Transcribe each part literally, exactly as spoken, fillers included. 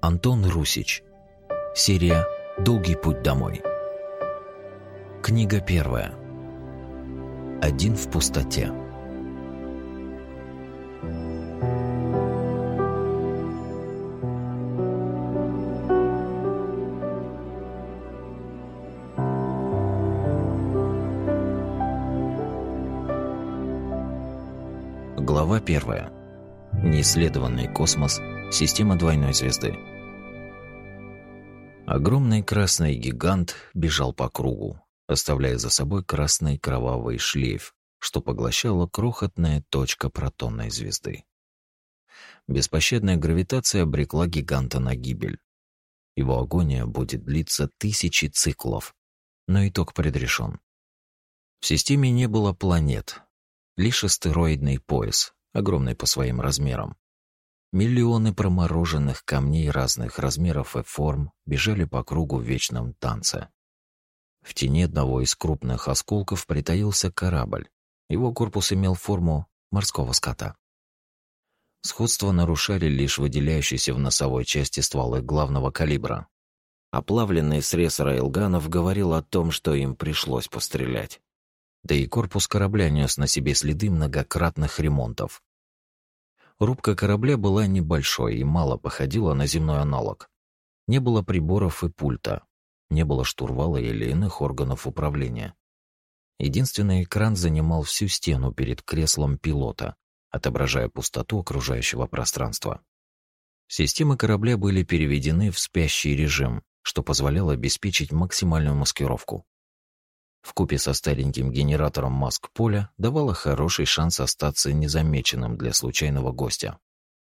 Антон Русич. Серия «Долгий путь домой». Книга первая. Один в пустоте. Глава первая. Неисследованный космос. Система двойной звезды. Огромный красный гигант бежал по кругу, оставляя за собой красный кровавый шлейф, что поглощала крохотная точка протонной звезды. Беспощадная гравитация обрекла гиганта на гибель. Его агония будет длиться тысячи циклов, но итог предрешен. В системе не было планет, лишь астероидный пояс, огромный по своим размерам. Миллионы промороженных камней разных размеров и форм бежали по кругу в вечном танце. В тени одного из крупных осколков притаился корабль. Его корпус имел форму морского ската. Сходство нарушали лишь выделяющиеся в носовой части стволы главного калибра. Оплавленный срез рейлганов говорил о том, что им пришлось пострелять. Да и корпус корабля нес на себе следы многократных ремонтов. Рубка корабля была небольшой и мало походила на земной аналог. Не было приборов и пульта, не было штурвала или иных органов управления. Единственный экран занимал всю стену перед креслом пилота, отображая пустоту окружающего пространства. Системы корабля были переведены в спящий режим, что позволяло обеспечить максимальную маскировку. Вкупе со стареньким генератором маск-поля давало хороший шанс остаться незамеченным для случайного гостя.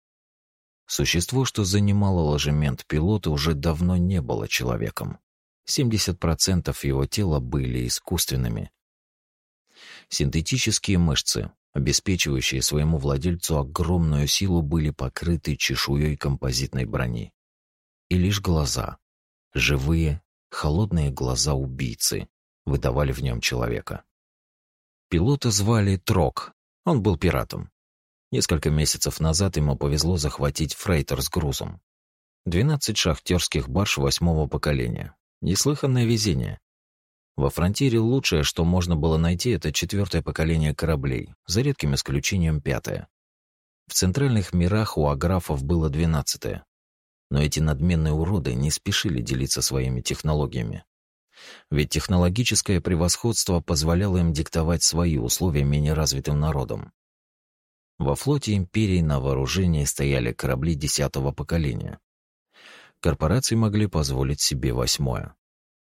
Существо, что занимало ложемент пилота, уже давно не было человеком. семьдесят процентов его тела были искусственными. Синтетические мышцы, обеспечивающие своему владельцу огромную силу, были покрыты чешуей композитной брони. И лишь глаза, живые, холодные глаза убийцы, выдавали в нем человека. Пилота звали Трок. Он был пиратом. Несколько месяцев назад ему повезло захватить фрейтер с грузом. двенадцать шахтерских барж восьмого поколения. Неслыханное везение. Во фронтире лучшее, что можно было найти, это четвертое поколение кораблей, за редким исключением пятое. В центральных мирах у аграфов было двенадцатое. Но эти надменные уроды не спешили делиться своими технологиями. Ведь технологическое превосходство позволяло им диктовать свои условия менее развитым народам. Во флоте империи на вооружении стояли корабли десятого поколения. Корпорации могли позволить себе восьмое.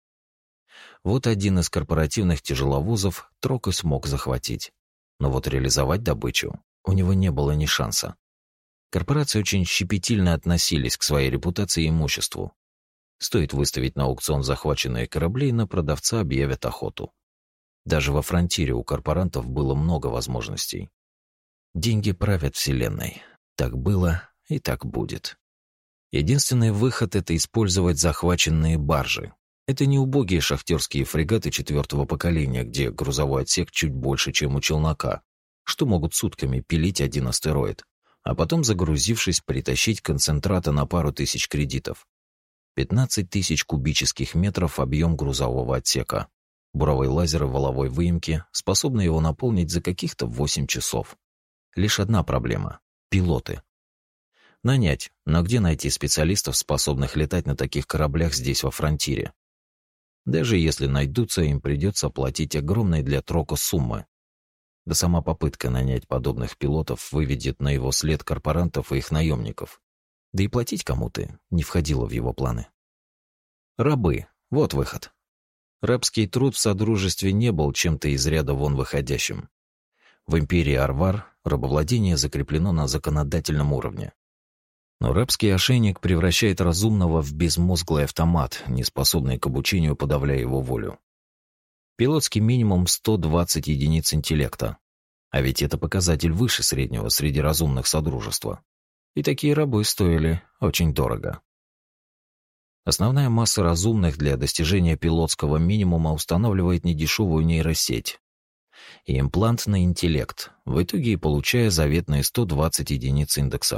Вот один из корпоративных тяжеловозов Трок и смог захватить. Но вот реализовать добычу у него не было ни шанса. Корпорации очень щепетильно относились к своей репутации и имуществу. Стоит выставить на аукцион захваченные корабли, и на продавца объявят охоту. Даже во фронтире у корпорантов было много возможностей. Деньги правят вселенной. Так было и так будет. Единственный выход — это использовать захваченные баржи. Это не убогие шахтерские фрегаты четвертого поколения, где грузовой отсек чуть больше, чем у челнока, что могут сутками пилить один астероид, а потом, загрузившись, притащить концентрата на пару тысяч кредитов. пятнадцать тысяч кубических метров объем грузового отсека. Буровые лазеры валовой выемки способны его наполнить за каких-то восемь часов. Лишь одна проблема — пилоты. Нанять, но где найти специалистов, способных летать на таких кораблях здесь во фронтире? Даже если найдутся, им придется платить огромные для Трока суммы. Да сама попытка нанять подобных пилотов выведет на его след корпорантов и их наемников. Да и платить кому-то не входило в его планы. Рабы — вот выход. Рабский труд в Содружестве не был чем-то из ряда вон выходящим. В империи Арвар рабовладение закреплено на законодательном уровне. Но рабский ошейник превращает разумного в безмозглый автомат, не способный к обучению, подавляя его волю. Пилотский минимум сто двадцать единиц интеллекта. А ведь это показатель выше среднего среди разумных Содружества. И такие рабы стоили очень дорого. Основная масса разумных для достижения пилотского минимума устанавливает недешевую нейросеть и имплант на интеллект, в итоге и получая заветные сто двадцать единиц индекса.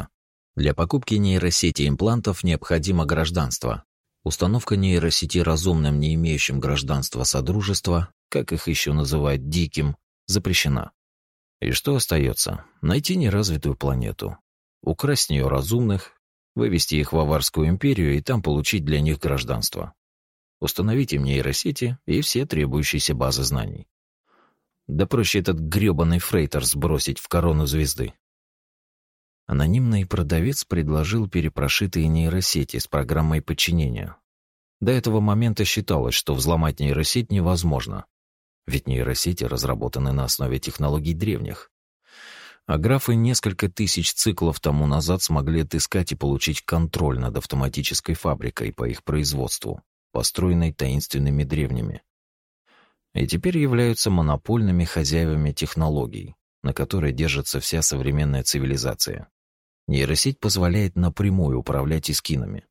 Для покупки нейросети имплантов необходимо гражданство. Установка нейросети разумным, не имеющим гражданства Содружества, как их еще называют диким, запрещена. И что остается? Найти неразвитую планету, украсть с нее разумных, вывести их в Аварскую империю и там получить для них гражданство. Установить им нейросети и все требующиеся базы знаний. Да проще этот грёбаный фрейтер сбросить в корону звезды. Анонимный продавец предложил перепрошитые нейросети с программой подчинения. До этого момента считалось, что взломать нейросеть невозможно. Ведь нейросети разработаны на основе технологий древних. А графы несколько тысяч циклов тому назад смогли отыскать и получить контроль над автоматической фабрикой по их производству, построенной таинственными древними. И теперь являются монопольными хозяевами технологий, на которой держится вся современная цивилизация. Нейросеть позволяет напрямую управлять искинами.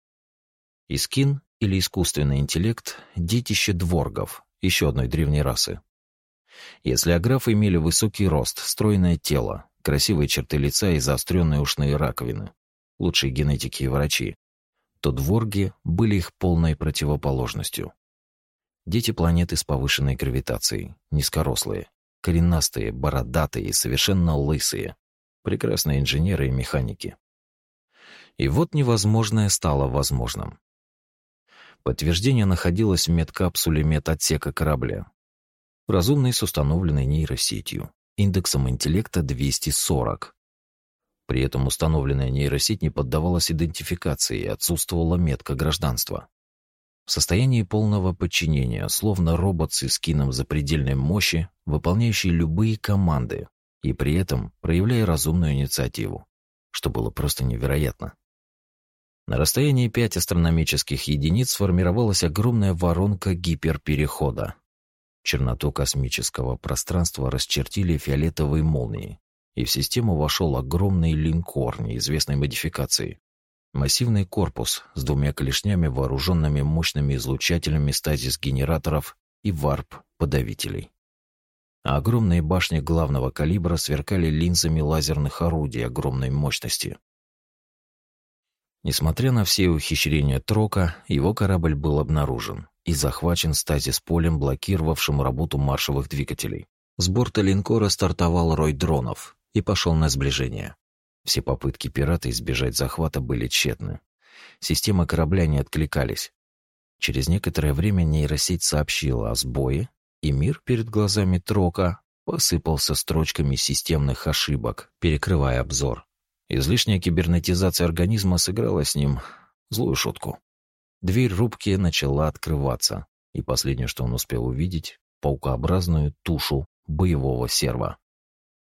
Искин, или искусственный интеллект, детище дворгов, еще одной древней расы. Если аграфы имели высокий рост, стройное тело, красивые черты лица и заостренные ушные раковины, лучшие генетики и врачи, то дворги были их полной противоположностью. Дети планеты с повышенной гравитацией, низкорослые, коренастые, бородатые и совершенно лысые, прекрасные инженеры и механики. И вот невозможное стало возможным. Подтверждение находилось в медкапсуле медотсека корабля. Разумный с установленной нейросетью, индексом интеллекта двести сорок. При этом установленная нейросеть не поддавалась идентификации и отсутствовала метка гражданства. В состоянии полного подчинения, словно робот с эскином запредельной мощи, выполняющий любые команды и при этом проявляя разумную инициативу, что было просто невероятно. На расстоянии пяти астрономических единиц сформировалась огромная воронка гиперперехода. Черноту космического пространства расчертили фиолетовые молнии, и в систему вошел огромный линкор неизвестной модификации. Массивный корпус с двумя клешнями, вооруженными мощными излучателями стазис-генераторов и варп-подавителей. А огромные башни главного калибра сверкали линзами лазерных орудий огромной мощности. Несмотря на все ухищрения Трока, его корабль был обнаружен и захвачен стазис-полем, блокировавшим работу маршевых двигателей. С борта линкора стартовал рой дронов и пошел на сближение. Все попытки пирата избежать захвата были тщетны. Системы корабля не откликались. Через некоторое время нейросеть сообщила о сбое, и мир перед глазами Трока посыпался строчками системных ошибок, перекрывая обзор. Излишняя кибернетизация организма сыграла с ним злую шутку. Дверь рубки начала открываться, и последнее, что он успел увидеть, паукообразную тушу боевого серва.